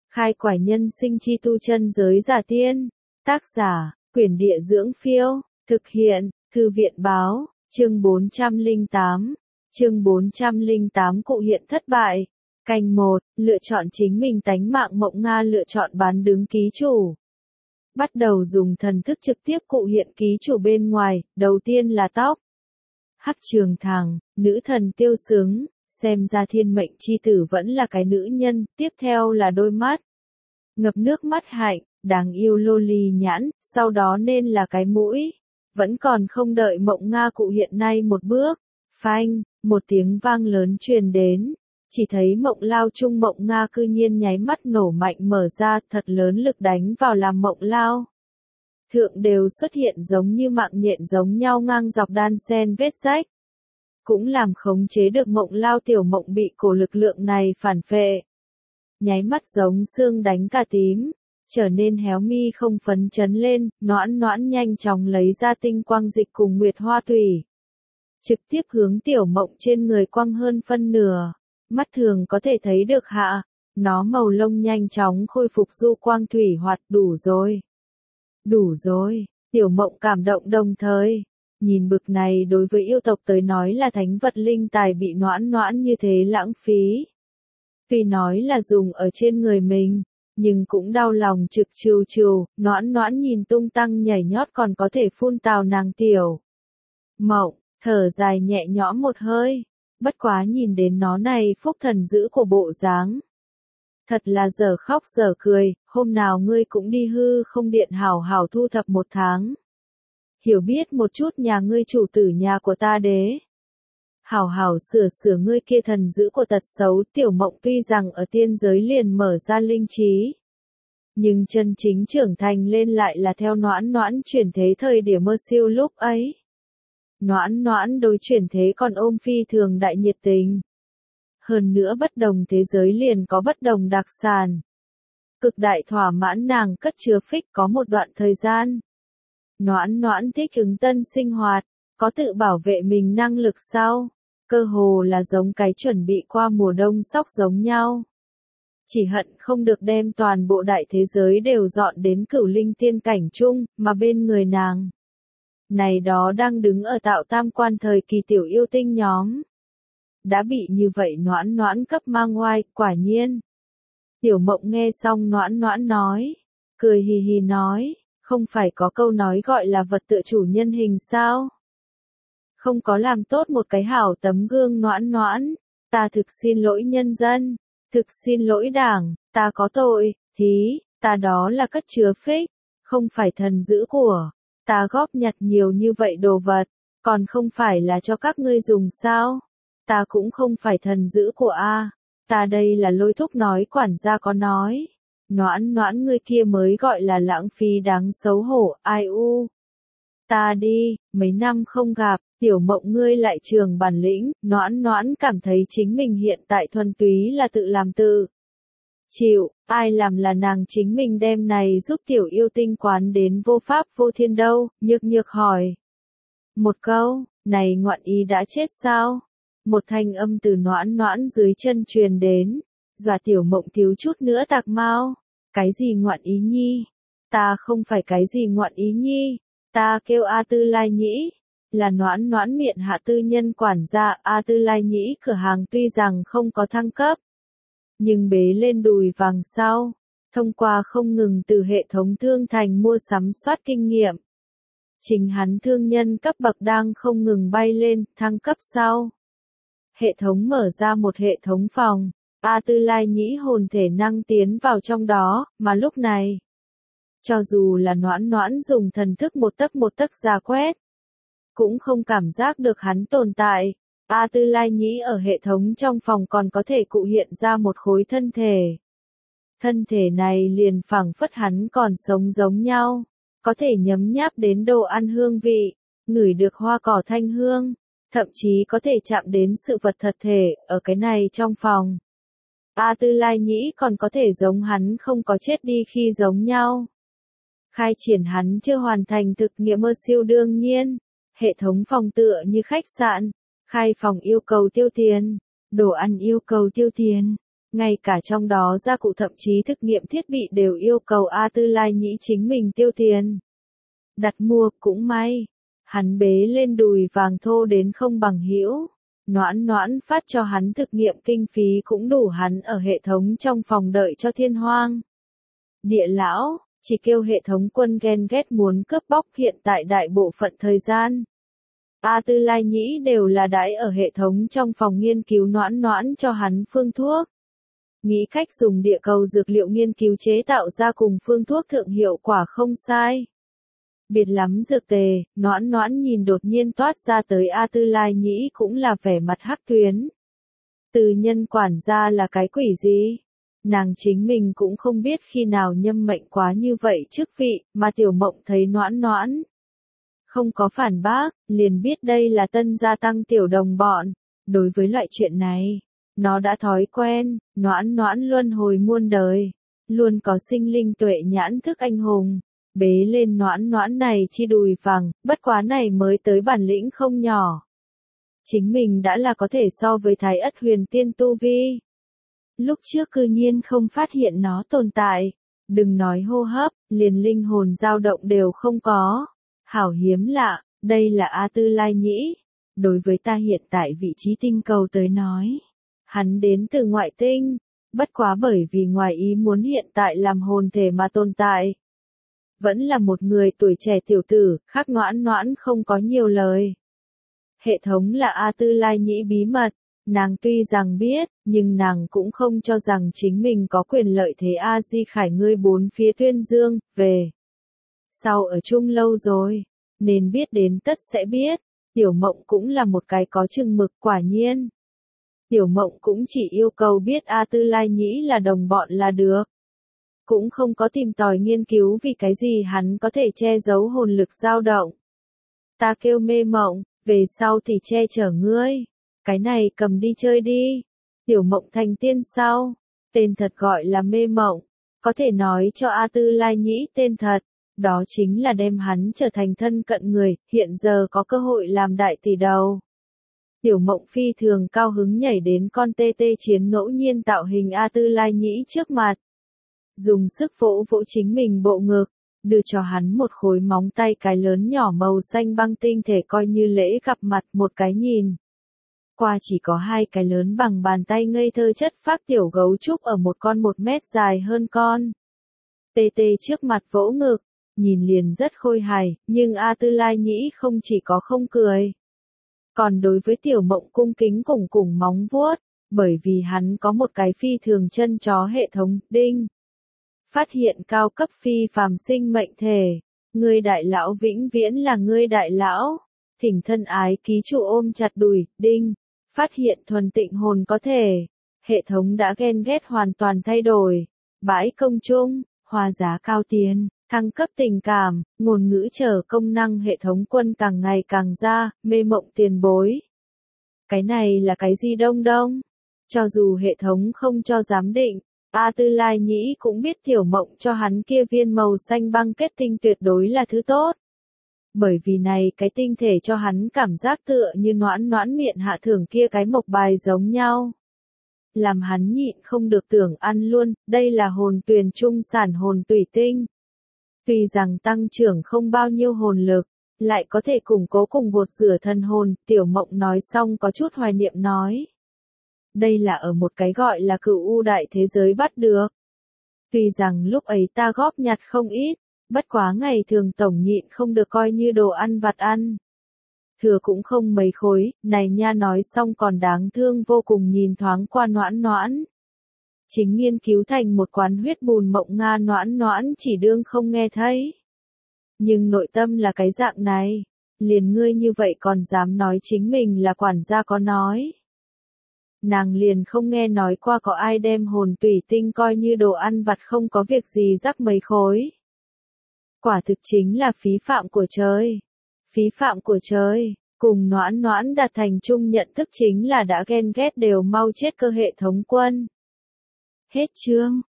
Khai quải nhân sinh chi tu chân giới giả tiên. Tác giả, Quyển Địa Dưỡng Phiêu. Thực hiện, Thư viện Báo. Chương 408. Chương 408 Cụ hiện thất bại. Canh 1, lựa chọn chính mình tánh mạng. Mộng Nga lựa chọn bán đứng ký chủ. Bắt đầu dùng thần thức trực tiếp cụ hiện ký chủ bên ngoài, đầu tiên là tóc. Hắc Trường Thằng, nữ thần Tiêu Sướng, xem ra thiên mệnh chi tử vẫn là cái nữ nhân, tiếp theo là đôi mắt. Ngập nước mắt hạnh, đáng yêu lô ly nhãn, sau đó nên là cái mũi. Vẫn còn không đợi Mộng Nga cụ hiện nay một bước. Phanh, một tiếng vang lớn truyền đến. Chỉ thấy Mộng Lao chung Mộng Nga cư nhiên nháy mắt nổ mạnh mở ra, thật lớn lực đánh vào làm Mộng Lao. Thượng đều xuất hiện giống như mạng nhện giống nhau ngang dọc đan xen vết rách. Cũng làm khống chế được Mộng Lao tiểu mộng bị cổ lực lượng này phản phệ. Nháy mắt giống xương đánh cả tím, trở nên héo mi không phấn chấn lên, noãn noãn nhanh chóng lấy ra tinh quang dịch cùng nguyệt hoa thủy. Trực tiếp hướng tiểu mộng trên người quăng hơn phân nửa, mắt thường có thể thấy được hạ, nó màu lông nhanh chóng khôi phục du quang thủy hoạt đủ rồi. Đủ rồi, tiểu mộng cảm động đồng thời. Nhìn bực này đối với yêu tộc tới nói là thánh vật linh tài bị noãn noãn như thế lãng phí. Tuy nói là dùng ở trên người mình, nhưng cũng đau lòng trực trừ trừ, noãn noãn nhìn tung tăng nhảy nhót còn có thể phun tào nàng tiểu. Mộng, thở dài nhẹ nhõm một hơi, bất quá nhìn đến nó này phúc thần dữ của bộ dáng. Thật là dở khóc dở cười, hôm nào ngươi cũng đi hư không điện hảo hảo thu thập một tháng. Hiểu biết một chút nhà ngươi chủ tử nhà của ta đế. Hảo hảo sửa sửa ngươi kia thần dữ của tật xấu. Tiểu mộng tuy rằng ở tiên giới liền mở ra linh trí, nhưng chân chính trưởng thành lên lại là theo noãn noãn chuyển thế thời điểm mơ siêu lúc ấy. Noãn noãn đối chuyển thế còn ôm phi thường đại nhiệt tình. Hơn nữa bất đồng thế giới liền có bất đồng đặc sản. Cực đại thỏa mãn nàng cất chứa phích có một đoạn thời gian. Noãn noãn thích ứng tân sinh hoạt, có tự bảo vệ mình năng lực sau. Cơ hồ là giống cái chuẩn bị qua mùa đông sóc giống nhau. Chỉ hận không được đem toàn bộ đại thế giới đều dọn đến cửu linh tiên cảnh chung, mà bên người nàng. Này đó đang đứng ở tạo tam quan thời kỳ tiểu yêu tinh nhóm. Đã bị như vậy noãn noãn cấp mang ngoai, quả nhiên. Tiểu mộng nghe xong noãn noãn nói, cười hì hì nói, không phải có câu nói gọi là vật tựa chủ nhân hình sao? Không có làm tốt một cái hảo tấm gương noãn noãn, ta thực xin lỗi nhân dân, thực xin lỗi đảng, ta có tội, thí, ta đó là cất chứa phích, không phải thần dữ của, ta góp nhặt nhiều như vậy đồ vật, còn không phải là cho các ngươi dùng sao? Ta cũng không phải thần dữ của a, ta đây là lôi thúc nói quản gia có nói. Noãn noãn ngươi kia mới gọi là lãng phí đáng xấu hổ, ai u. Ta đi, mấy năm không gặp, tiểu mộng ngươi lại trường bản lĩnh, noãn noãn cảm thấy chính mình hiện tại thuần túy là tự làm tự chịu, ai làm là nàng chính mình đem này giúp tiểu yêu tinh quán đến vô pháp vô thiên đâu, nhược nhược hỏi. Một câu, này ngoạn ý đã chết sao? Một thanh âm từ noãn noãn dưới chân truyền đến, dọa tiểu mộng thiếu chút nữa tạc mau. Cái gì ngoạn ý nhi? Ta không phải cái gì ngoạn ý nhi, ta kêu A Tư Lai Nhĩ, là noãn noãn miệng hạ tư nhân quản gia. A Tư Lai Nhĩ cửa hàng tuy rằng không có thăng cấp, nhưng bế lên đùi vàng sau, thông qua không ngừng từ hệ thống thương thành mua sắm soát kinh nghiệm. Chính hắn thương nhân cấp bậc đang không ngừng bay lên, thăng cấp sau. Hệ thống mở ra một hệ thống phòng. A Tư Lai Nhĩ hồn thể năng tiến vào trong đó, mà lúc này, cho dù là noãn noãn dùng thần thức một tấc ra quét, cũng không cảm giác được hắn tồn tại. A Tư Lai Nhĩ ở hệ thống trong phòng còn có thể cụ hiện ra một khối thân thể. Thân thể này liền phảng phất hắn còn sống giống nhau, có thể nhấm nháp đến đồ ăn hương vị, ngửi được hoa cỏ thanh hương, thậm chí có thể chạm đến sự vật thật thể, ở cái này trong phòng. A Tư Lai Nhĩ còn có thể giống hắn không có chết đi khi giống nhau. Khai triển hắn chưa hoàn thành thực nghiệm mơ siêu đương nhiên. Hệ thống phòng tựa như khách sạn. Khai phòng yêu cầu tiêu tiền. Đồ ăn yêu cầu tiêu tiền. Ngay cả trong đó gia cụ thậm chí thực nghiệm thiết bị đều yêu cầu A Tư Lai Nhĩ chính mình tiêu tiền. Đặt mua cũng may. Hắn bế lên đùi vàng thô đến không bằng hữu. Noãn Noãn phát cho hắn thực nghiệm kinh phí cũng đủ hắn ở hệ thống trong phòng đợi cho thiên hoang. Địa lão, chỉ kêu hệ thống quân ghen ghét muốn cướp bóc hiện tại đại bộ phận thời gian. A Tư Lai Nhĩ đều là đãi ở hệ thống trong phòng nghiên cứu Noãn Noãn cho hắn phương thuốc. Nghĩ cách dùng địa cầu dược liệu nghiên cứu chế tạo ra cùng phương thuốc thượng hiệu quả không sai. Biệt lắm dược tề, Noãn Noãn nhìn đột nhiên toát ra tới A Tư Lai Nhĩ cũng là vẻ mặt hắc tuyến. Từ nhân quản gia là cái quỷ gì? Nàng chính mình cũng không biết khi nào nhâm mệnh quá như vậy chức vị, mà Tiểu Mộng thấy Noãn Noãn không có phản bác, liền biết đây là tân gia tăng tiểu đồng bọn. Đối với loại chuyện này, nó đã thói quen, Noãn Noãn luân hồi muôn đời, luôn có sinh linh tuệ nhãn thức anh hùng. Bế lên Noãn Noãn này chi đùi vàng, bất quá này mới tới bản lĩnh không nhỏ. Chính mình đã là có thể so với Thái Ất Huyền Tiên tu vi. Lúc trước cư nhiên không phát hiện nó tồn tại, đừng nói hô hấp, liền linh hồn dao động đều không có. Hảo hiếm lạ, đây là A Tư Lai Nhĩ. Đối với ta hiện tại vị trí tinh cầu tới nói, hắn đến từ ngoại tinh, bất quá bởi vì ngoài ý muốn hiện tại làm hồn thể mà tồn tại. Vẫn là một người tuổi trẻ tiểu tử, khác Noãn Noãn không có nhiều lời. Hệ thống là A Tư Lai Nhĩ bí mật, nàng tuy rằng biết, nhưng nàng cũng không cho rằng chính mình có quyền lợi thế A Di Khải ngươi bốn phía tuyên dương, về. Sau ở chung lâu rồi, nên biết đến tất sẽ biết, Tiểu Mộng cũng là một cái có chừng mực quả nhiên. Tiểu Mộng cũng chỉ yêu cầu biết A Tư Lai Nhĩ là đồng bọn là được. Cũng không có tìm tòi nghiên cứu vì cái gì hắn có thể che giấu hồn lực dao động. Ta kêu Mê Mộng, về sau thì che chở ngươi. Cái này cầm đi chơi đi. Tiểu Mộng thành tiên sau. Tên thật gọi là Mê Mộng. Có thể nói cho A Tư Lai Nhĩ tên thật. Đó chính là đem hắn trở thành thân cận người, hiện giờ có cơ hội làm đại tỷ đầu. Tiểu Mộng phi thường cao hứng nhảy đến con tê tê chiến ngẫu nhiên tạo hình A Tư Lai Nhĩ trước mặt. Dùng sức vỗ vỗ chính mình bộ ngực, đưa cho hắn một khối móng tay cái lớn nhỏ màu xanh băng tinh thể coi như lễ gặp mặt một cái nhìn. Qua chỉ có hai cái lớn bằng bàn tay ngây thơ chất phác tiểu gấu trúc ở một con 1 mét dài hơn con. Tê tê trước mặt vỗ ngực, nhìn liền rất khôi hài, nhưng A Tư Lai Nhĩ không chỉ có không cười. Còn đối với Tiểu Mộng cung kính cùng móng vuốt, bởi vì hắn có một cái phi thường chân chó hệ thống, đinh. Phát hiện cao cấp phi phàm sinh mệnh thể. Ngươi đại lão vĩnh viễn là ngươi đại lão. Thỉnh thân ái ký chủ ôm chặt đùi, đinh. Phát hiện thuần tịnh hồn có thể. Hệ thống đã ghen ghét hoàn toàn thay đổi. Bãi công chung, hoa giá cao tiền, thăng cấp tình cảm, ngôn ngữ trở công năng hệ thống quân càng ngày càng ra, Mê Mộng tiền bối. Cái này là cái gì đông đông? Cho dù hệ thống không cho giám định, A Tư Lai Nhĩ cũng biết Tiểu Mộng cho hắn kia viên màu xanh băng kết tinh tuyệt đối là thứ tốt. Bởi vì này cái tinh thể cho hắn cảm giác tựa như Noãn Noãn miệng hạ thưởng kia cái mộc bài giống nhau. Làm hắn nhịn không được tưởng ăn luôn, đây là hồn tuyền trung sản hồn tùy tinh. Tuy rằng tăng trưởng không bao nhiêu hồn lực, lại có thể củng cố cùng gột rửa thân hồn, Tiểu Mộng nói xong có chút hoài niệm nói. Đây là ở một cái gọi là Cửu U đại thế giới bắt được. Tuy rằng lúc ấy ta góp nhặt không ít, bất quá ngày thường tổng nhịn không được coi như đồ ăn vặt ăn. Thừa cũng không mấy khối, này nha nói xong còn đáng thương vô cùng nhìn thoáng qua Noãn Noãn. Chính nghiên cứu thành một quán huyết bùn mộng Nga Noãn Noãn chỉ đương không nghe thấy. Nhưng nội tâm là cái dạng này, liền ngươi như vậy còn dám nói chính mình là quản gia có nói. Nàng liền không nghe nói qua có ai đem hồn tùy tinh coi như đồ ăn vặt không có việc gì rắc mấy khối. Quả thực chính là phí phạm của trời. Phí phạm của trời, cùng Noãn Noãn đạt thành chung nhận thức chính là đã ghen ghét đều mau chết cơ hệ thống quân. Hết chương.